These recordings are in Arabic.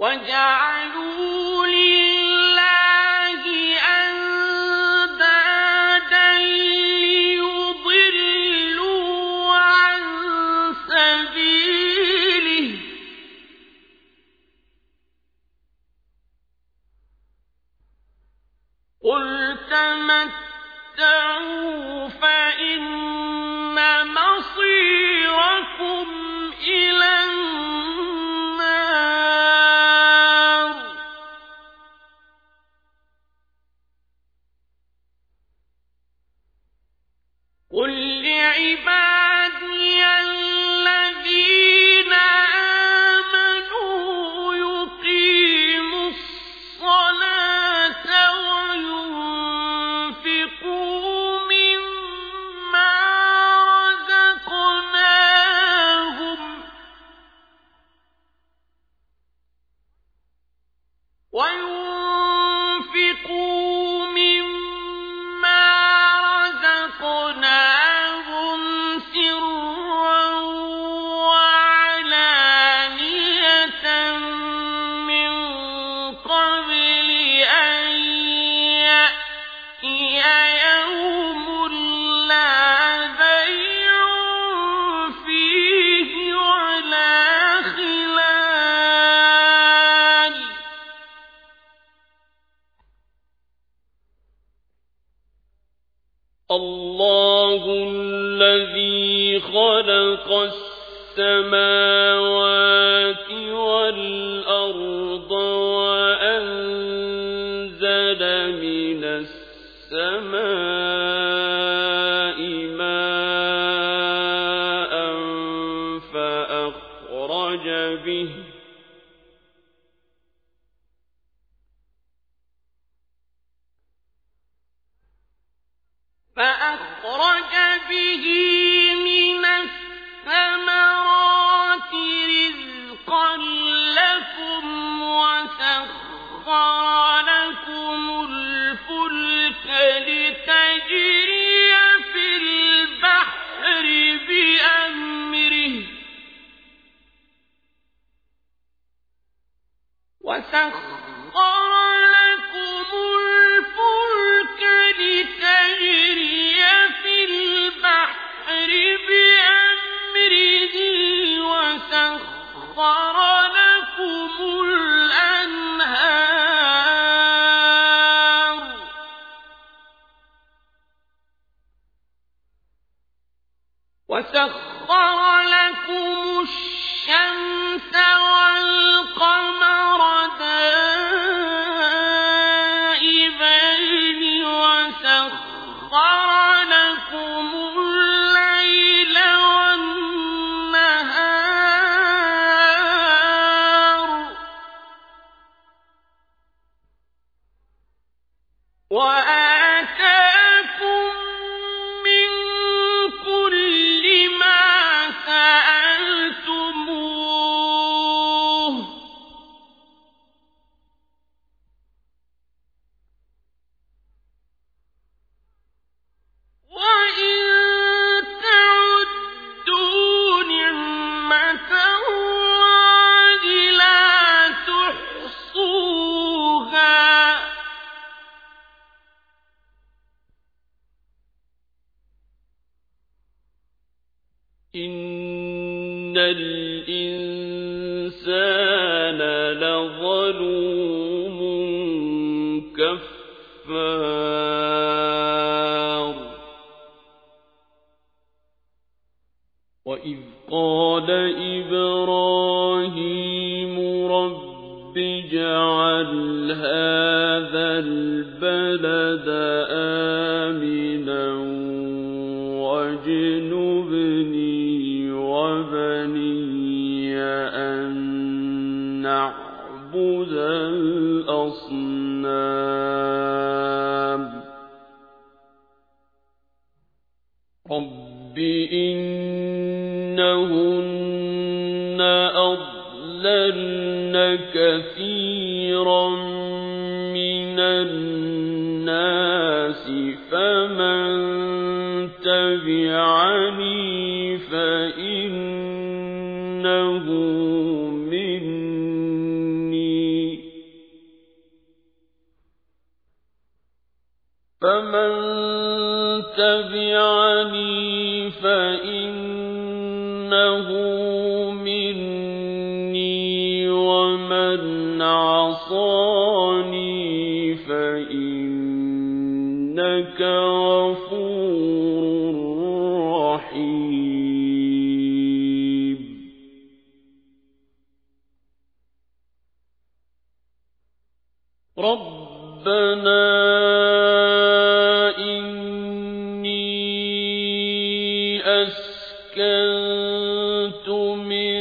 وَجَعَلُوا لِلَّهِ أَندَادًا لِّيُضِلُّوا عَن سَبِيلِهِ ۗ قُلْ تَمَتَّعُوا فَإِنَّ مَصِيرَكُمْ إِلَى النَّارِ. قُل لِّعِبَادِيَ الَّذِينَ آمَنُوا يُقِيمُوا الصَّلَاةَ وَيُنفِقُوا مِمَّا رَزَقْنَاهُمْ سِرًّا وَعَلَانِيَةً مِّن قَبْلِ أَن يَأْتِيَ يَوْمٌ لَّا بَيْعٌ فِيهِ وَلَا خِلَالٌ. اللَّهُ الَّذِي خَلَقَ السَّمَاوَاتِ وَالْأَرْضَ وَأَنزَلَ مِنَ السَّمَاءِ مَاءً فَأَخْرَجَ به مِنَ الثَّمَرَاتِ رِزْقًا لَّكُمْ وَسَخَّرَ لَكُمُ الْفُلْكَ لِتَجْرِيَ فِي الْبَحْرِ بِأَمْرِهِ وَسَخَّرَ لَكُمُ الْأَنْهَارَ وَسَخَّرَ لَكُمُ الشَّمْسَ وَالْقَمَرَ دَائِبَيْنِ وَسَخَّرَ لَكُمُ اللَّيْلَ وَالنَّهَارَ وَآتَاكُم مِّن كُلِّ مَا سَأَلْتُمُوهُ ۚ وَإِن تَعُدُّوا نِعْمَةَ اللَّهِ لَا تُحْصُوهَا ۗ إِنَّ الْإِنسَانَ لَظَلُومٌ كَفَّارٌ. وَإِذْ قَالَ إِبْرَاهِيمُ رَبِّ اجْعَلْ هَٰذَا الْبَلَدَ آمِنًا وَاجْنُبْنِي وَبَنِيَّ أَن نَّعْبُدَ الْأَصْنَامَ. رَبِّ إِنَّهُنَّ أَضْلَلْنَ كَثِيرًا مِّنَ النَّاسِ فَمَن تَبِعَنِي فَإِنَّهُ مِنِّي فمن تبعني فإنه مني ومن عصاني فإنك غفور رحيم ربنا أسكنت من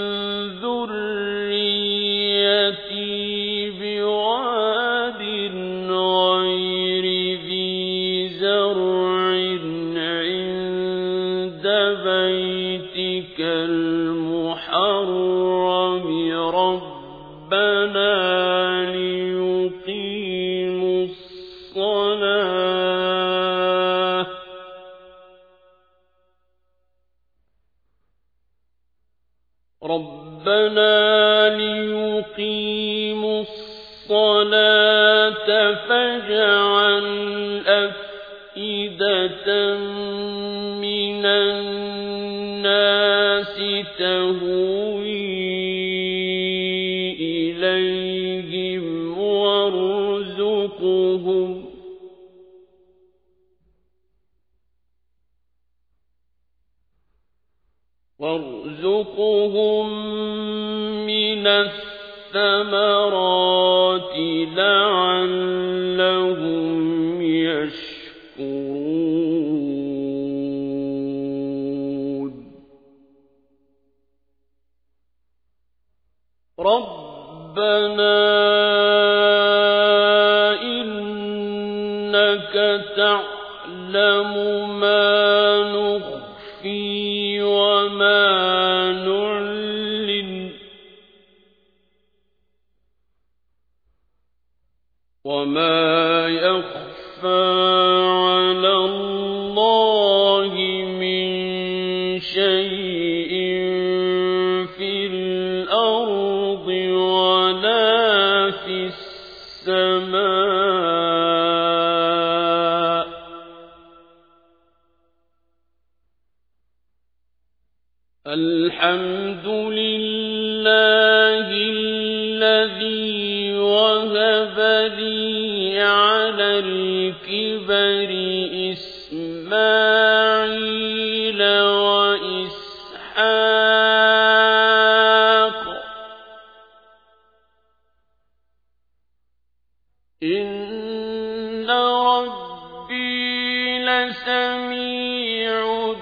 ذريتي بواد غير ذي زرع عند بيتك المحرم ربنا ليقيموا الصلاة فاجعل أفئدة من الناس تهوي إليهم وارزقهم من الثمرات لعلهم يشكرون ربنا إنك تعلم ما نخفي وما نعلن وما يخفى على الله من شيء في الأرض ولا في السماء الحمد لله الذي وهب لي على الكبر إسماعيل وإسحاق إن ربي لسميع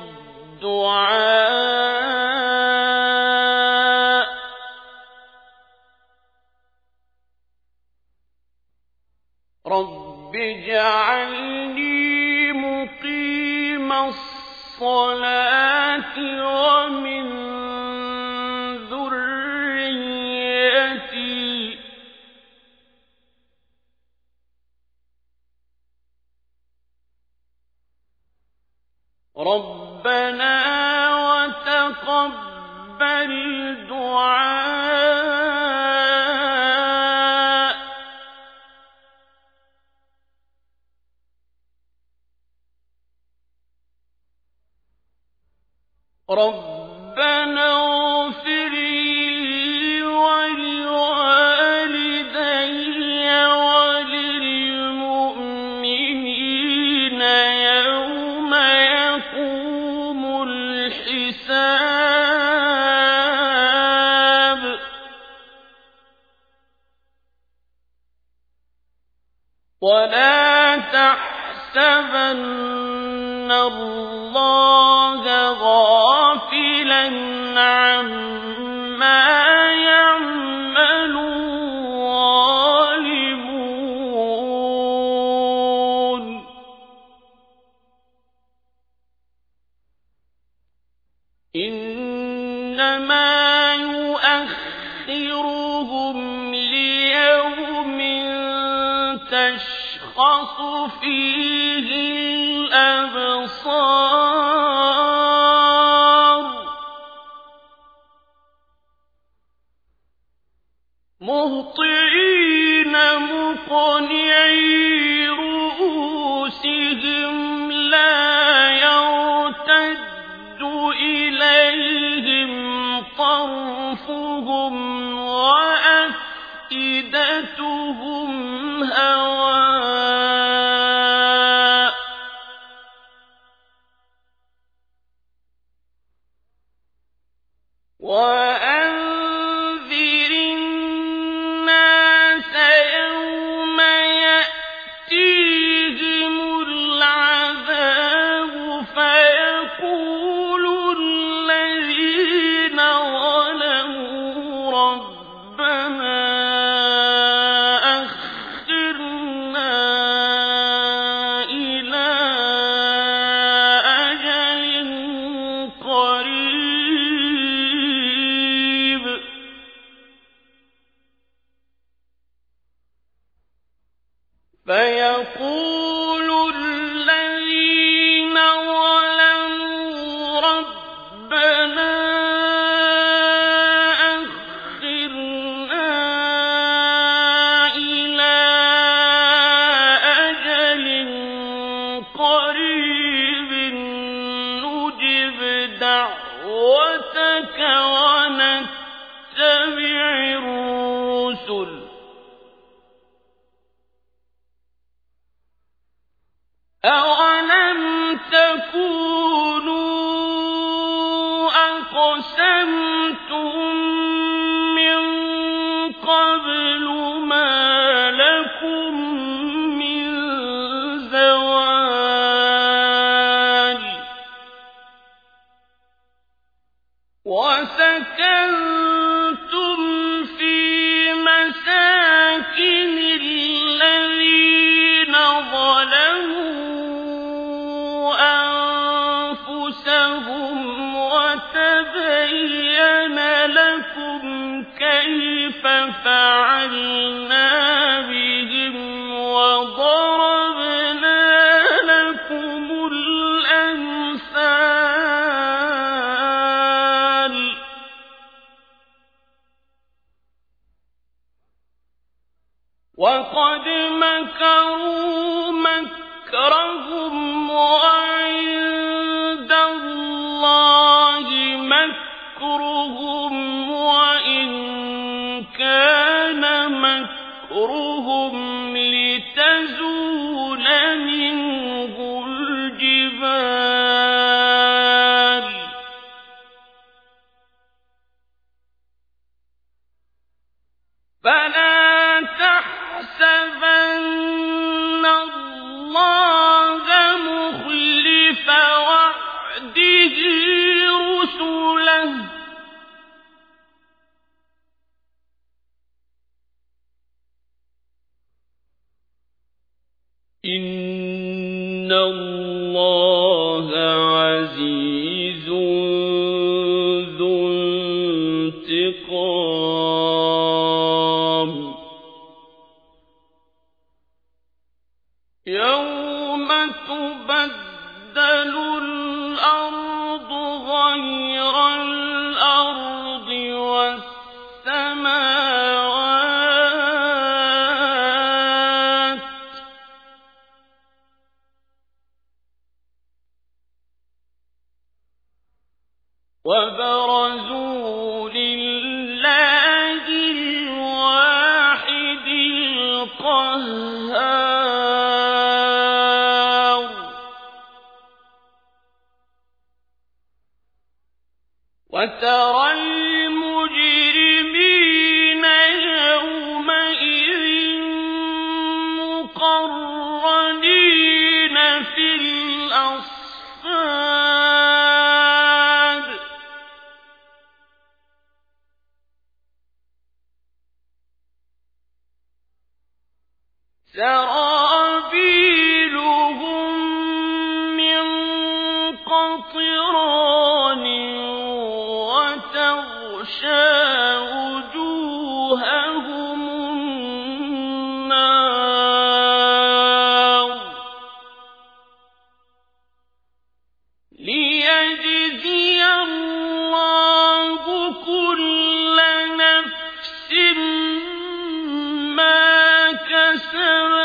الدعاء رب اجعلني مقيم الصلاة ومن ذريتي ربنا وتقبل دعاء ربنا اغفر لي ولوالدي وللمؤمنين يوم يقوم الحساب ولا تحسبن الله غافلا عما يعمل الظالمون إنما يؤخرهم ليوم تشخص فيه الأبصار مهطعين مقنعي رؤوسهم وجوههم لا يرتد إليهم طرفهم وأفئدتهم هواء وأنذر الناس يوم يأتيهم العذاب فيقول الذين ظلموا ربنا أخرنا إلى أجل قريب فيقول الذين ظلموا ربنا أخرنا إلى أجل قريب نجب دعوتك ونتبع الرسل أولم تكونوا أقسمتم من قبل ما لكم من زوال وسكنتم في مساكن الذين ظلموا أنفسهم وتبين لكم كيف فعلنا بهم وضربنا لكم الأمثال وقد مكروا مكرهم وعند الله مكرهم وإن كان مكرهم لتزول منه الجبال فلا تحسبن الله مخلف وعده رسله إن الله عزيز ذو انتقام يوم تبدل الأرض غير الأرض والسماوات وبرزوا لله الواحد القهار وترى المجرمين يومئذ مقرنين في الأصفاد سرابيلهم من قطران وتغشى وجوههم النار ليجزي الله كل نفس ما كسبت